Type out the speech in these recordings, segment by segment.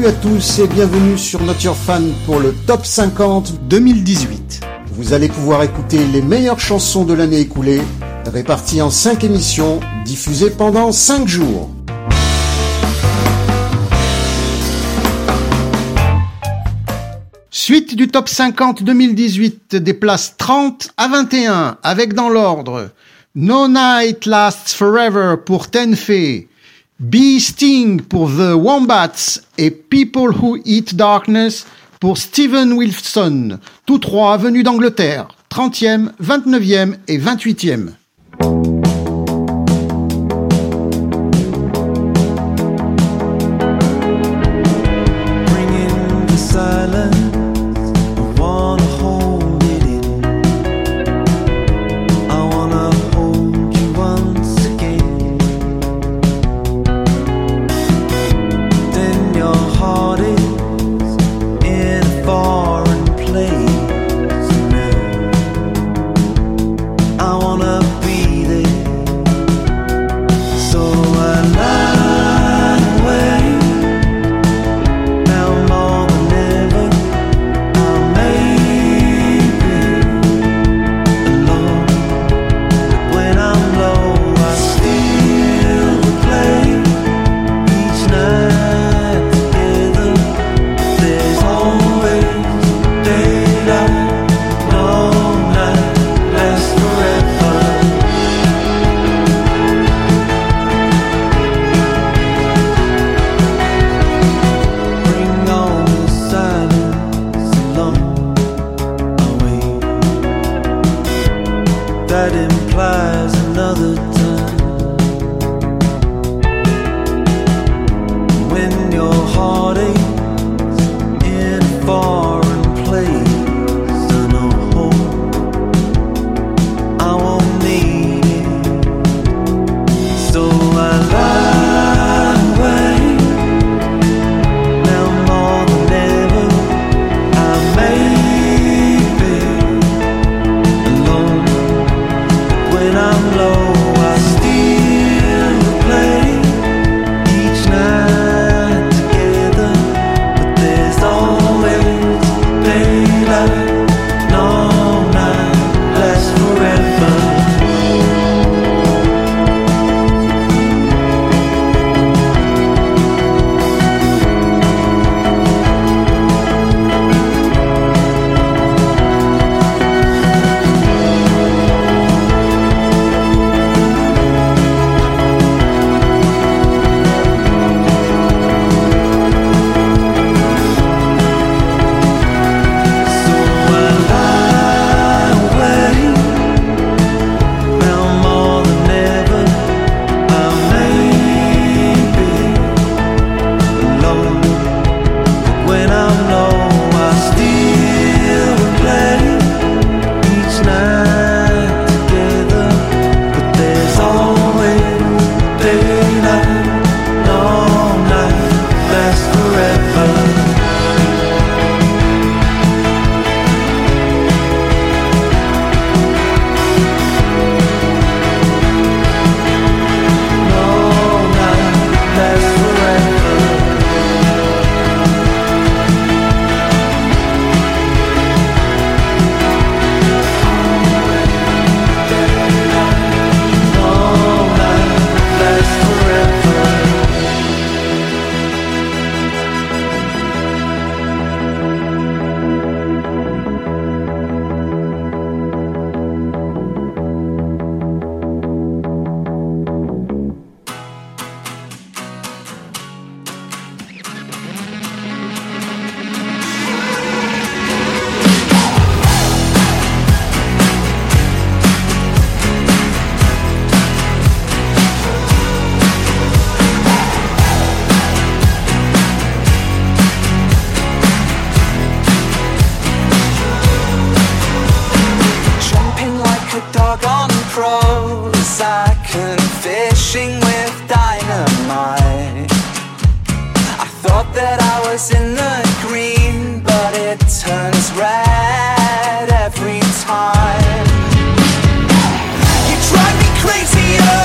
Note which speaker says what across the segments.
Speaker 1: Salut à tous et bienvenue sur Not Your Fan pour le Top 50 2018. Vous allez pouvoir écouter les meilleures chansons de l'année écoulée, réparties en 5 émissions, diffusées pendant 5 jours. Suite du Top 50 2018, des places 30 à 21, avec dans l'ordre No Night Lasts Forever pour Tenfei, Bee Sting pour The Wombats et People Who Eat Darkness pour Steven Wilson, tous trois venus d'Angleterre, 30e, 29e et 28e.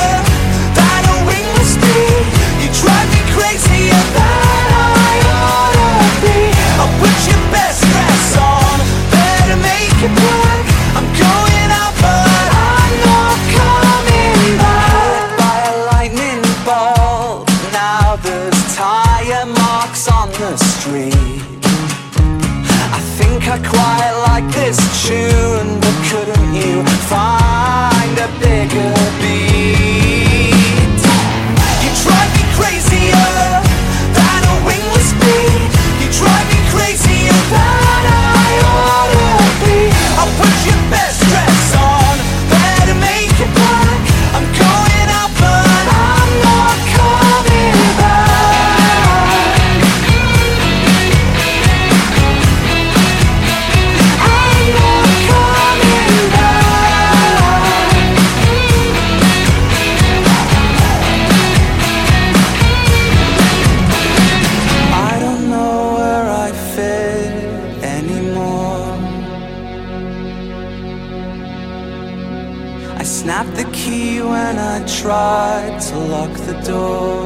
Speaker 2: Crazier than I ought I quite like this tune, but couldn't you find a bigger beat? You drive me crazier than a wingless bee. You drive me crazier than I ought to be. I'll put your best dress on, better make it black. I'm going out but I'm not coming back. I'm not coming back. I don't know where I fit anymore. I snapped the key when I tried to lock the door.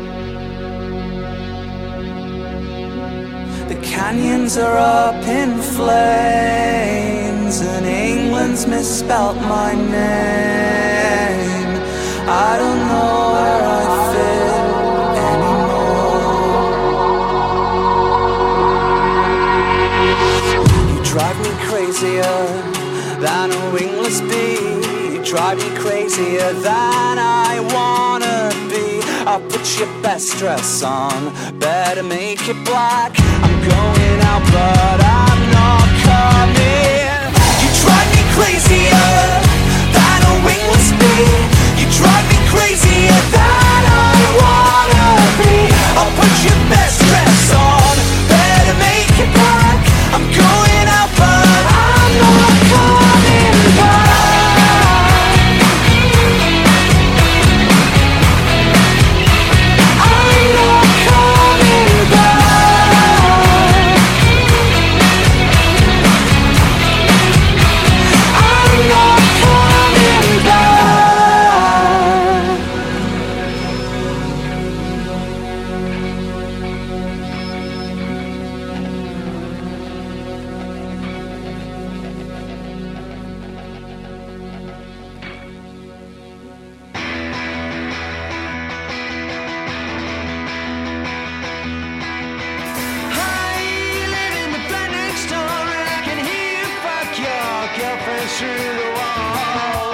Speaker 2: The canyons are up in flames and England's misspelt my name. I don't know where I fit anymore. You drive me crazier than a wingless bee. You drive me crazier than I wanna be. I'll put your best dress on, better make it black. I'm going out but I'm not coming. You drive me crazier than a wingless bee. You drive me crazier than I wanna be. I'll put your best dress on, better make it black. I'm going out but I'm not coming back. I'm not coming back. I'm not coming back. Hi, you live in the flat next door, and I can hear you fuck your girlfriend through the wall.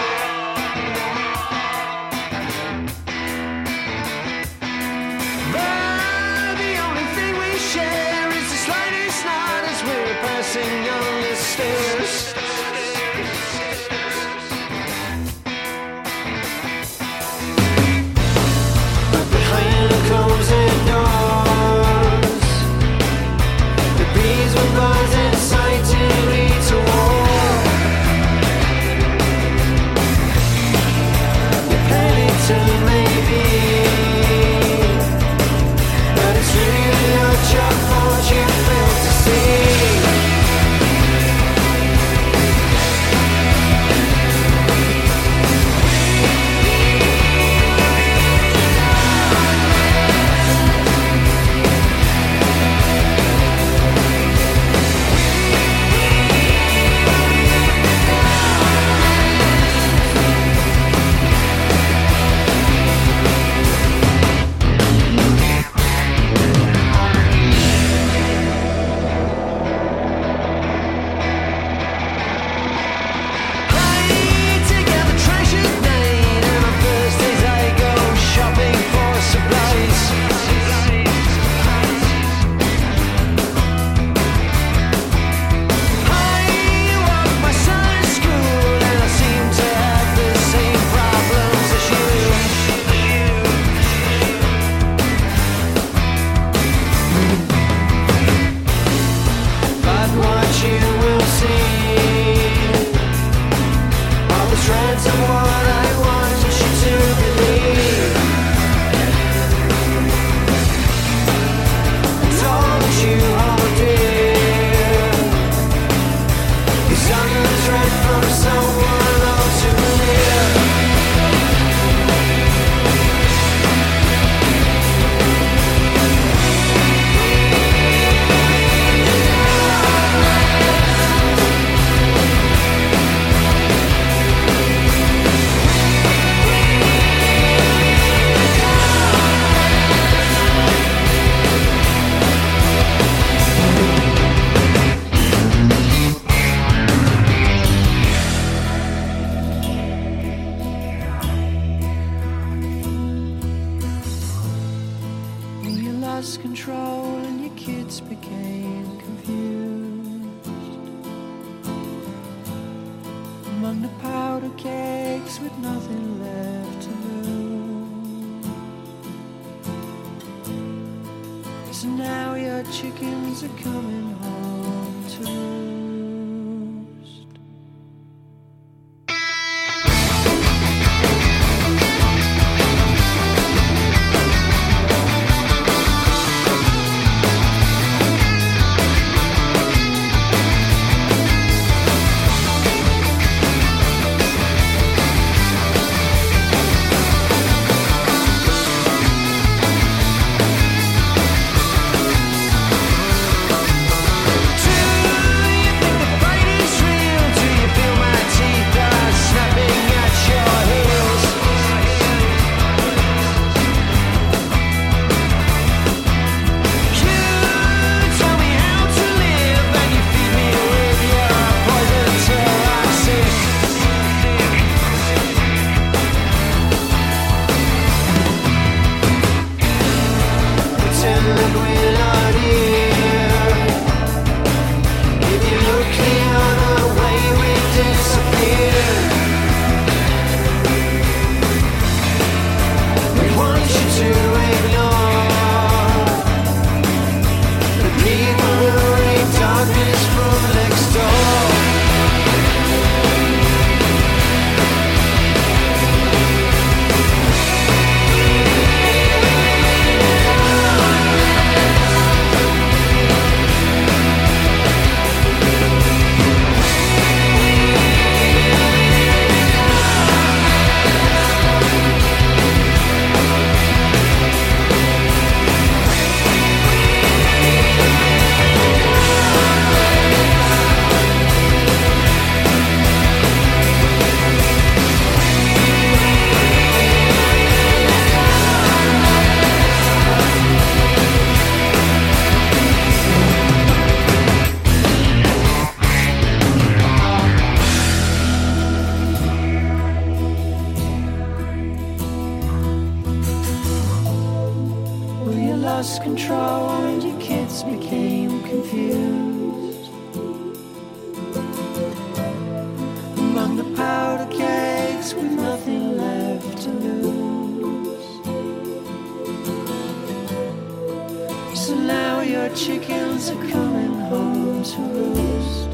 Speaker 2: But the only thing we share is the slightest nod as we're passing on the stairs. But behind the closing doors, the bees were buzzing, excited me to war. You panic to maybe, but it's really not your fault you failed to see.
Speaker 3: cakes with nothing left to lose. So now your chickens are coming home to roost. Lost control and your kids became confused. Among the powder kegs with nothing left to lose. So now your chickens are coming home to roost.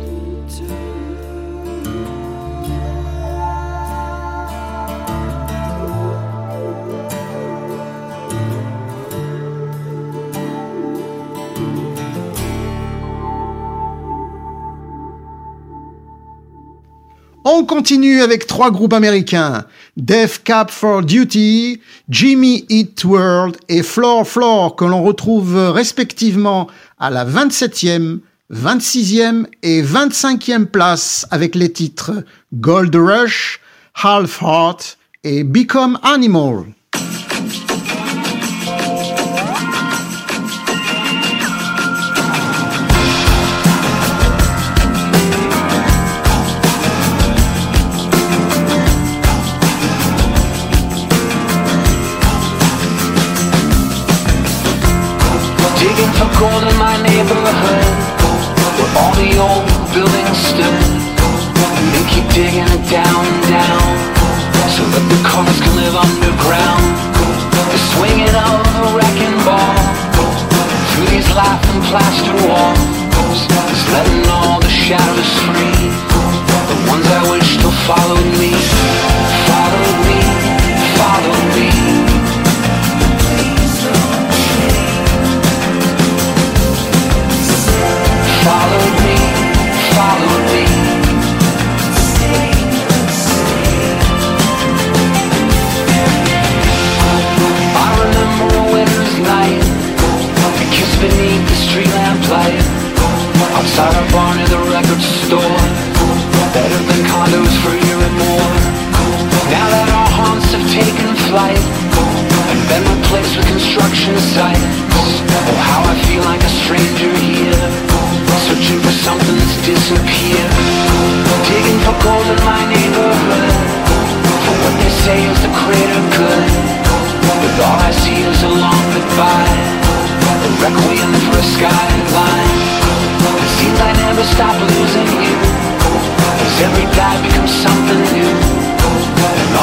Speaker 1: On continue avec trois groupes américains, Death Cab for Duty, Jimmy Eat World et Floor Floor, que l'on retrouve respectivement à la 27e, 26e et 25e place avec les titres Gold Rush, Half Heart et Become Animal.
Speaker 4: Gold in my neighborhood, where all the old buildings stood. And they keep digging it down and down, so that the cars can live underground. The swinging of a wrecking ball through these laughing plaster walls is letting all the shadows free. The ones I wish still followed me, followed me, followed me. Follow me, follow me. I remember a winter's night, a kiss beneath the street lamp light, outside our bar near the record store, that have been condos for a year and more. Now that our haunts have taken flight and been replaced with construction sites, oh how I feel like a stranger here, searching for something that's disappeared. Digging for gold in my neighborhood, for what they say is the greater good. But all I see is a long goodbye, a requiem for a skyline. It seems I never stop losing you, as every day becomes something new. And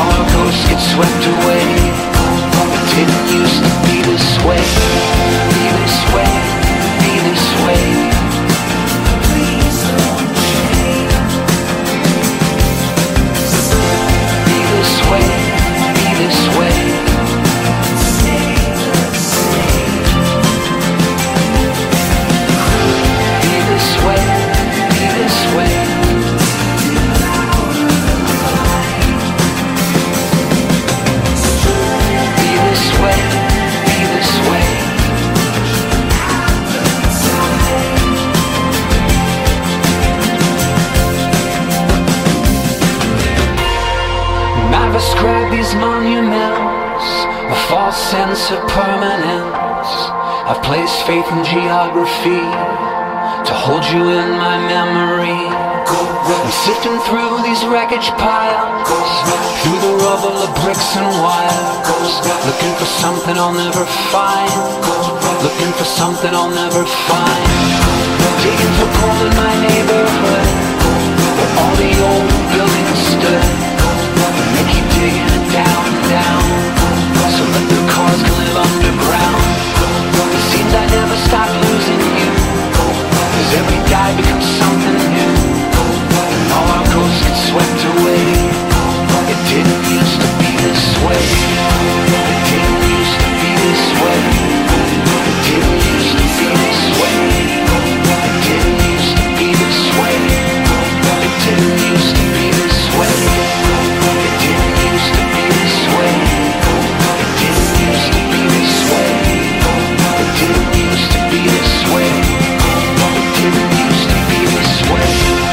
Speaker 4: sense of permanence. I've placed faith in geography to hold you in my memory. I'm sifting through these wreckage piles, through the rubble of bricks and wires, looking for something I'll never find, looking for something I'll never find. Digging for coal in my neighborhood, where all the old buildings stood, and they keep digging it down and down, so that the cars can live underground. It seems I never stop losing you, 'cause every day becomes something new, and all our ghosts get swept away. It didn't used to be this way. It didn't used to be this way. It didn't used to be this way. It didn't used to be this way. It didn't used to be this way. It didn't used to be this way. It didn't used to be this way. It didn't used to be this way. It didn't used to be this way.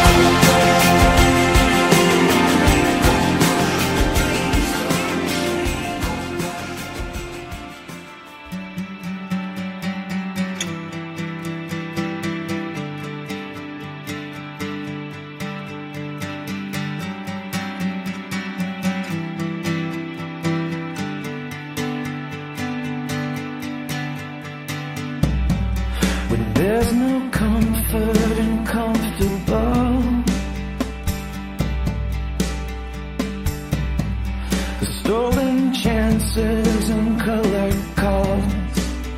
Speaker 3: When there's no comfort and comfortable, the stolen chances and colored calls,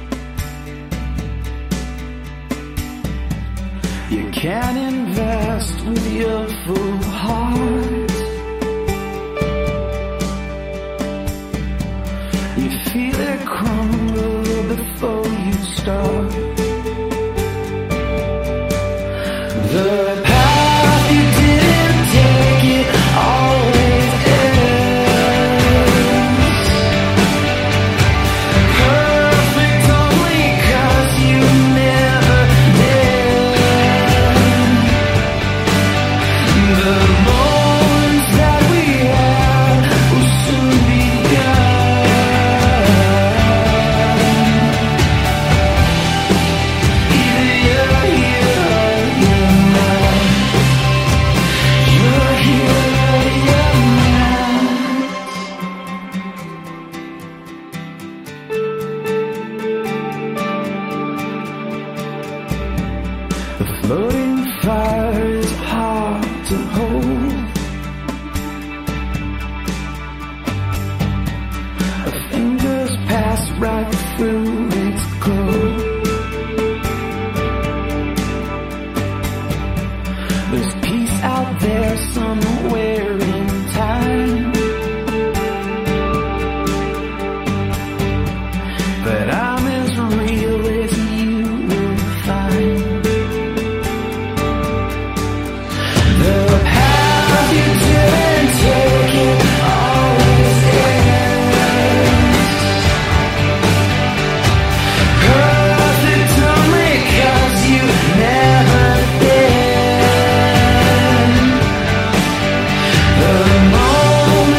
Speaker 3: you can invest with your full heart. You feel it crumble before you start. The path you didn't take, it always ends perfect only 'cause you never did. The moments that we had will soon be gone. Either you're here or you're not. You're here or you're not. The floating fire is hard to hold. Our fingers pass right through its glow. There's peace out there somewhere in time, but I'm as real as you will find. The path you didn't take, it always ends perfect only 'cause you never did. The moment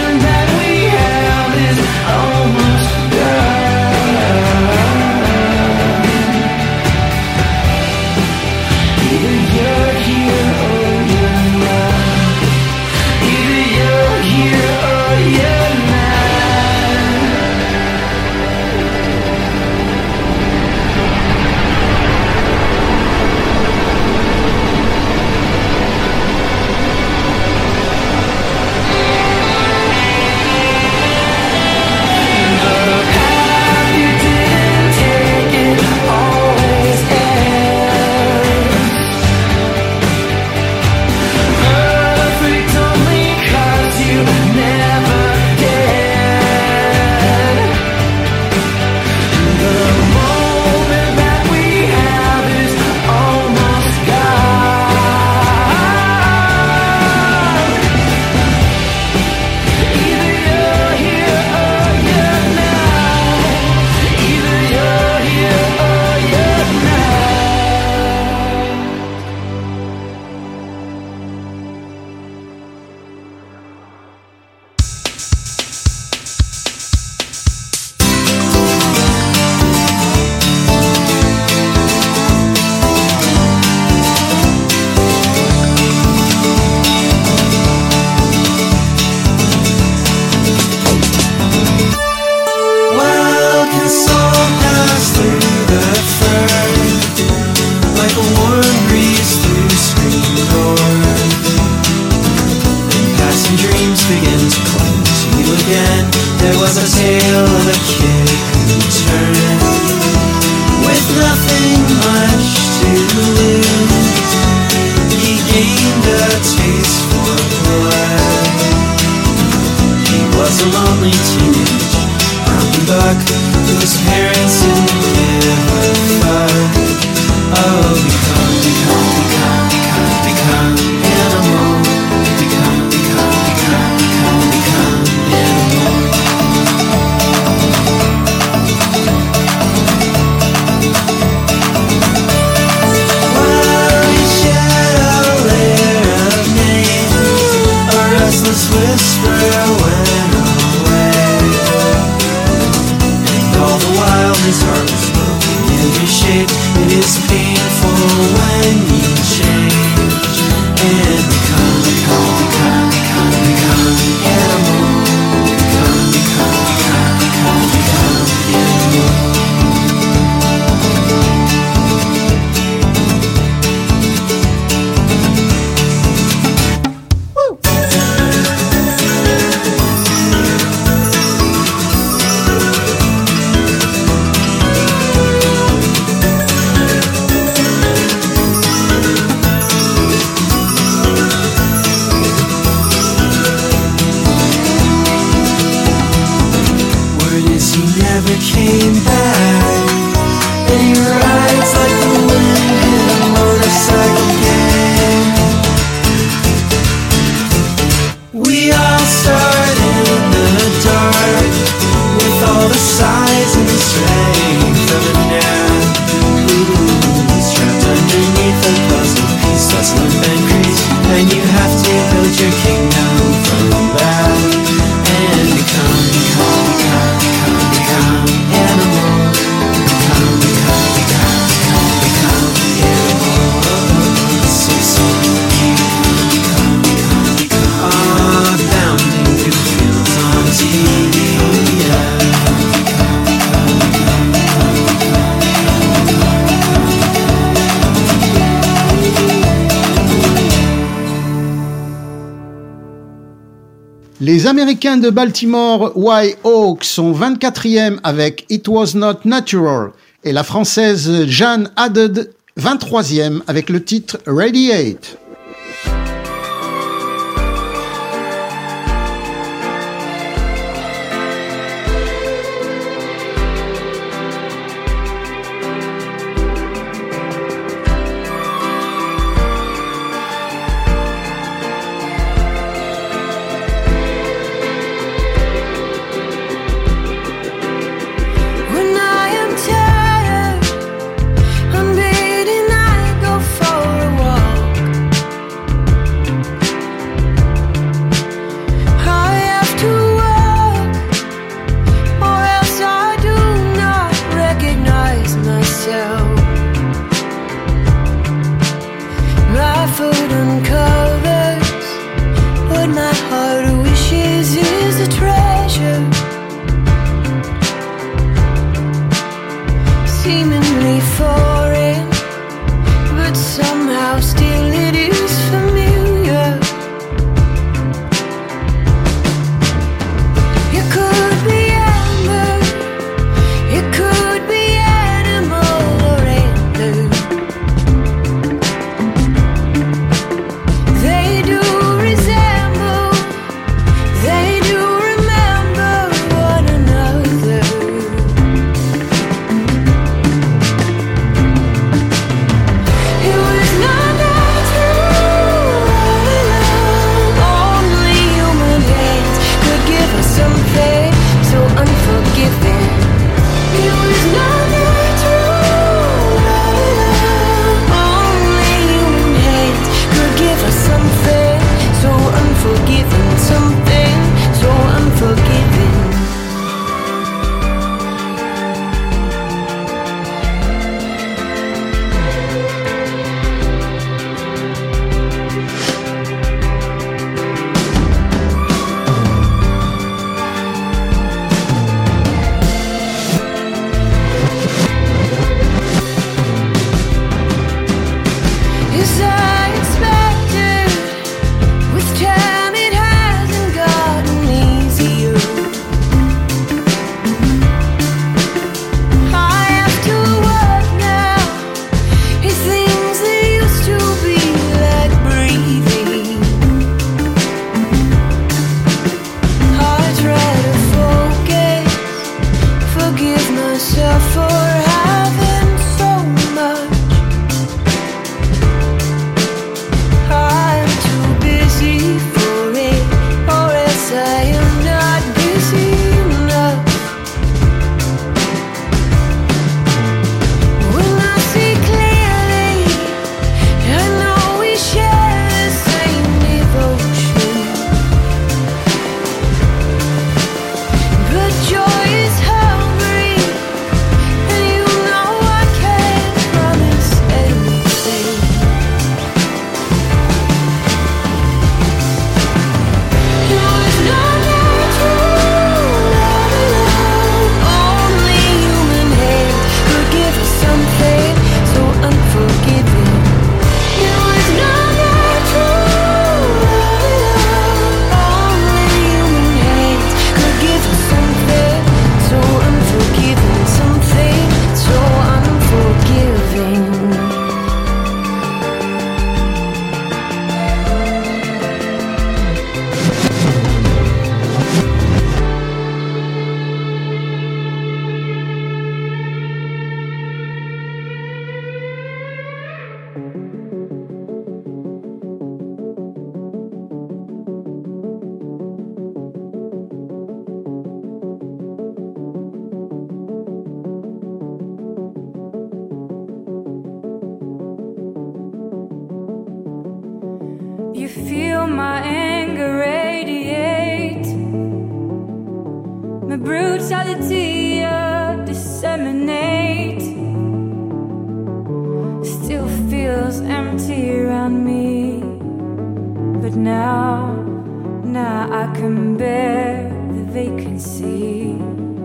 Speaker 3: There was a tale of a kid who turned with nothing much to lose. He gained a taste for blood. He was a lonely teenage brown buck whose parents didn't give a fuck. Oh, become animal. Become animal. While he shed a layer of names, a restless whisper went away. And all the while his heart was broken and reshaped. It is painful when you change and become animal. Become animal. Came back, and he rides like the wind in a motorcycle gang. We all start in the dark, with all the size and the strength of a gnat. Trapped underneath a puzzle piece that's limp and creased, and you have to build your kingdom from that and become animal. Bounding through fields on TV.
Speaker 1: Les Américains de Baltimore, White Oak, sont 24e avec It Was Not Natural et la Française Jeanne Haddad 23e avec le titre Radiate.
Speaker 5: They feel my anger radiate, my brutality disseminate. Still feels empty around me, but now I can bear the vacancy.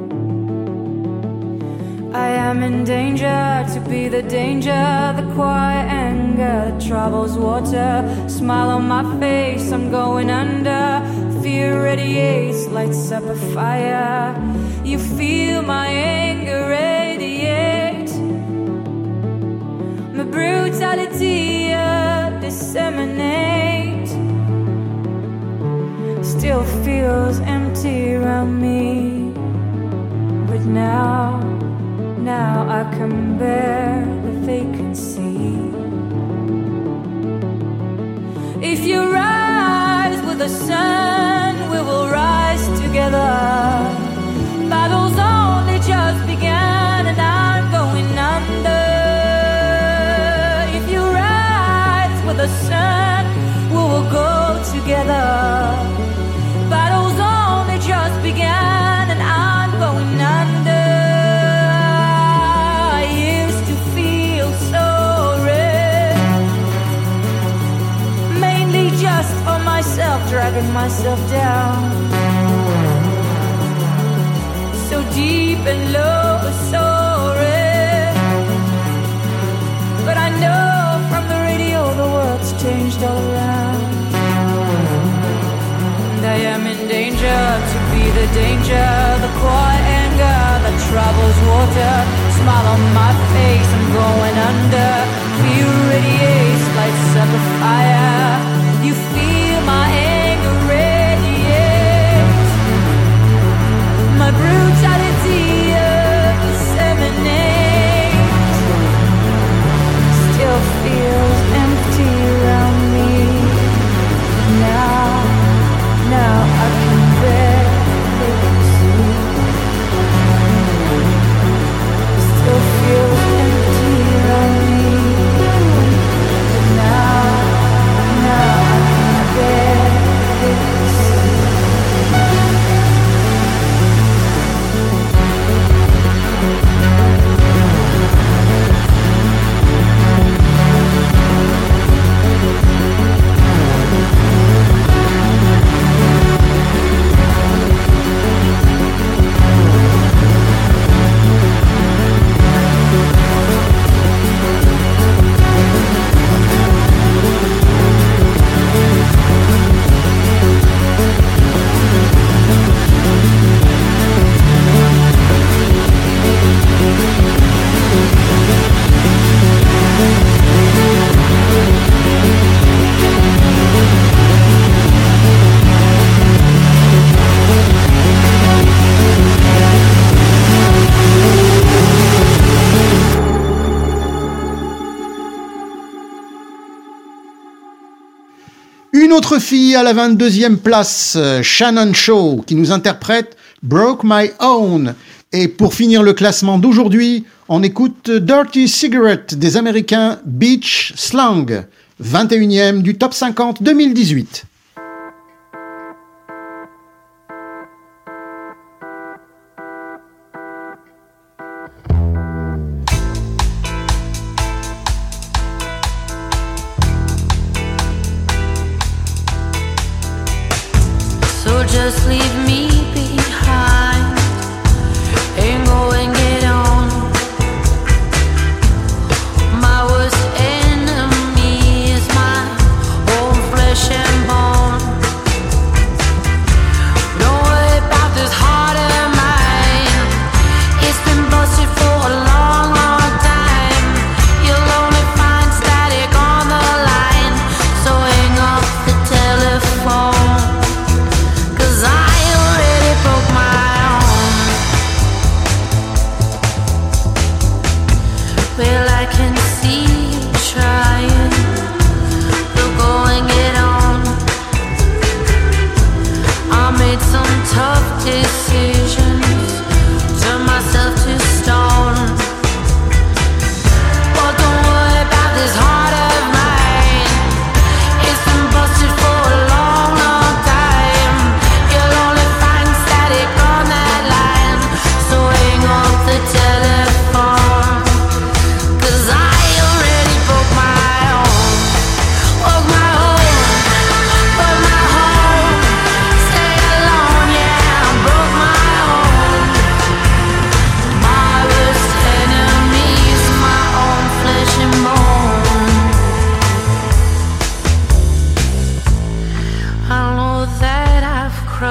Speaker 5: I am in danger to be the danger, the quiet anger that troubles water. Smile on my face, I'm going under. Fear radiates, lights up a fire. You feel my anger radiate, my brutality disseminate. Still feels empty around me, but now I can bear the vacancy. If you rise with the sun, we will rise together. Battle's only just begun and I'm going under. If you rise with the sun, we will go together. Battle's only just begun and I'm going under. For myself, dragging myself down so deep and low, sorry. But I know from the radio the world's changed all around, and I am in danger to be the danger, the quiet anger that travels water. Smile on my face, I'm going under. Fear radiates, lights up a fire. You feel my anger radiate, my brutality disseminate. Still feels empty around me. Now I can bear vacancy. Still feels empty around me. Now I can bear vacancy.
Speaker 1: Une autre fille à la 22e place, Shannon Shaw, qui nous interprète Broke My Own. Et pour finir le classement d'aujourd'hui, on écoute Dirty Cigarette des Américains Beach Slang, 21e du Top 50 2018.
Speaker 6: Just leave me behind and go and get on. My worst enemy is my own flesh and bone. Don't worry about this heart of mine. It's been busted for a long, long time. You'll only find static on the line, so hang up the telephone. I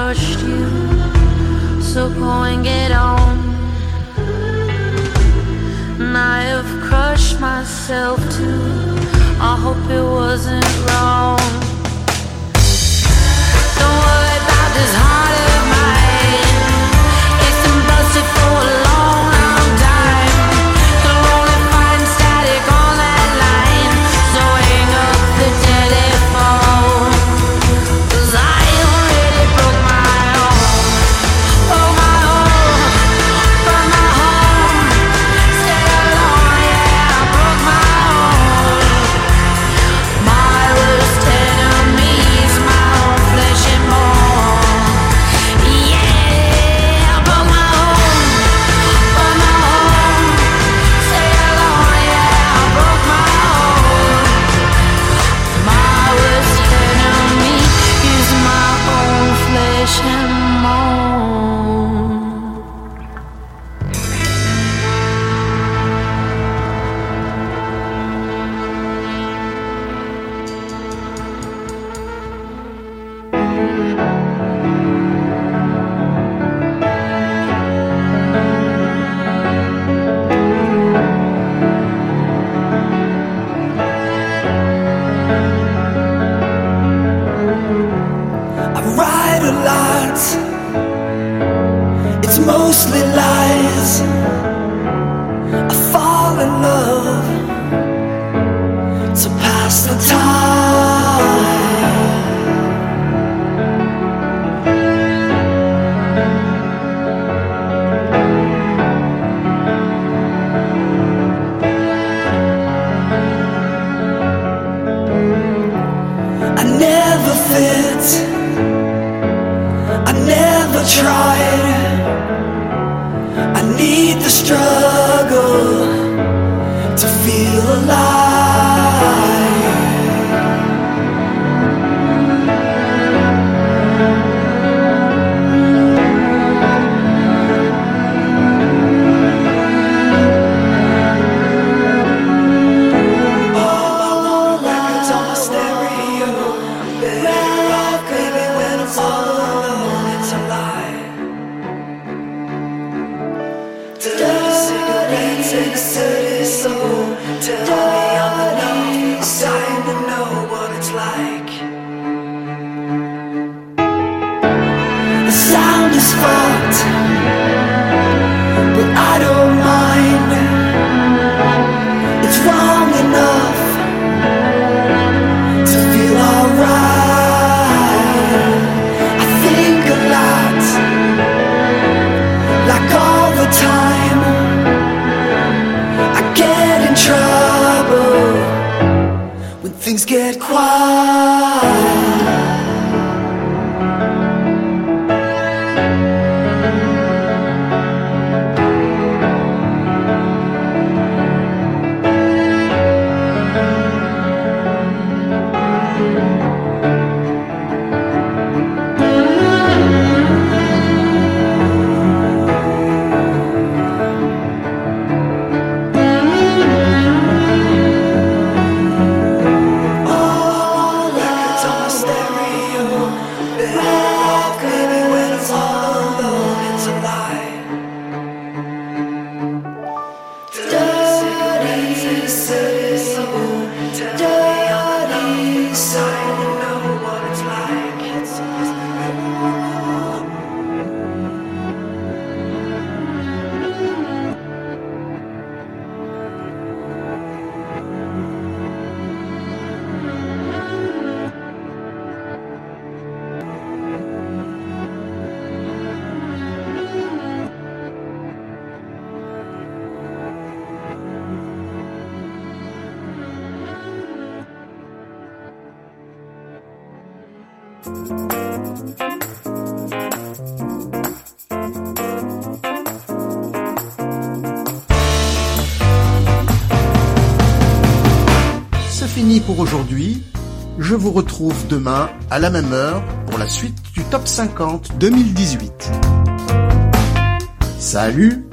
Speaker 6: crushed you, so go and get on. And I have crushed myself too, I hope it wasn't wrong. Don't worry about this heart of mine, it's been busted for a long, long time. You'll only find static on that line, so hang up the telephone, 'cause I already broke my home. Broke my home, broke my home. Stay alone, yeah, I broke my home. My worst enemy is my own flesh and bone. Yeah, I broke my home, broke my home. Stay alone, yeah, I broke my home. My worst enemy is my own flesh and bone.
Speaker 3: I write a lot, it's mostly lies. I fall in love to pass the time. I never fit, I never tried. I need the struggle to feel alive. All my records on my stereo. Better off, baby, when I'm all alone. It's a lie. Dirty cigarettes and a dirty soul. Tell me I'm enough. I'm dying to know what it's like. The sound is fucked, but I don't mind. It's wrong enough to feel alright. I think a lot, like all the time. I get in trouble when things get quiet.
Speaker 1: C'est fini pour aujourd'hui. Je vous retrouve demain à la même heure pour la suite du Top 50 2018. Salut!